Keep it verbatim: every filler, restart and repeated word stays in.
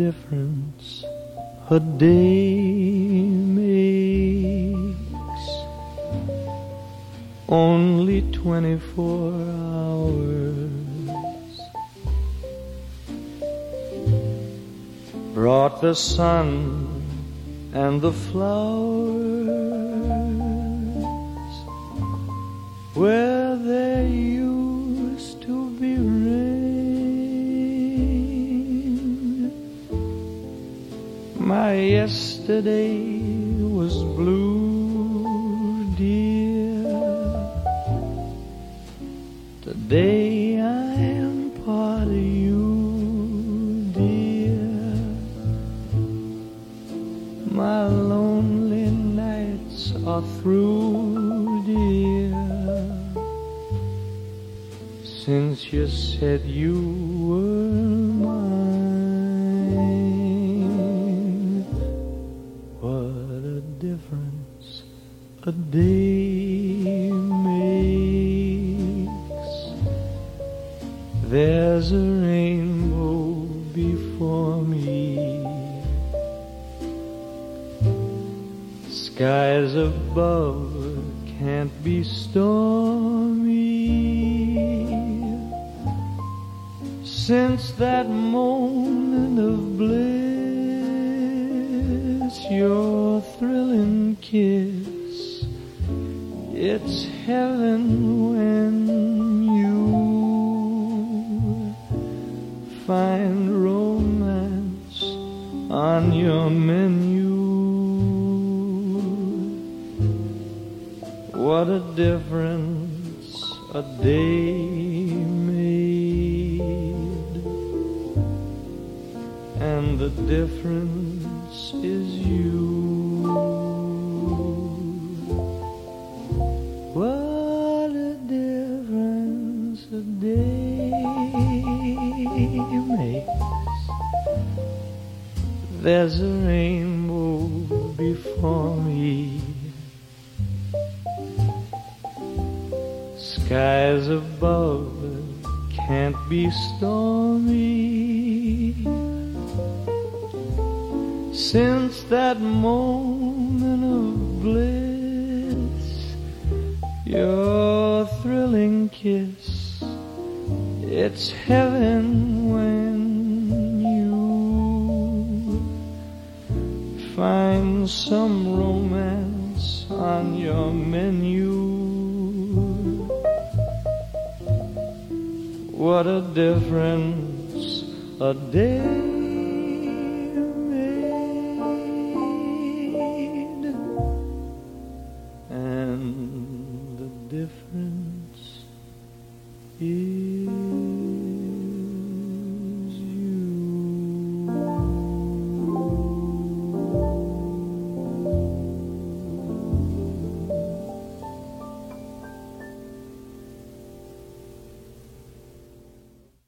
difference a day makes. Only twenty-four hours brought the sun and the flowers where there used to be rain. My yesterday was blue, dear. Today I am part of you, dear. My lonely nights are through, dear, since you said you were mine. What a difference a day makes. There's a rainbow before me, skies above can't be stormy. Since that moment of bliss, your thrilling kiss, it's heaven when you find romance on your menu. What a difference a day made, and the difference is you. What a difference a day makes. There's a rainbow before me, skies above can't be stormy. Since that moment of bliss, your thrilling kiss, it's heaven when you find some romance on your menu. What a difference a day made, and the difference is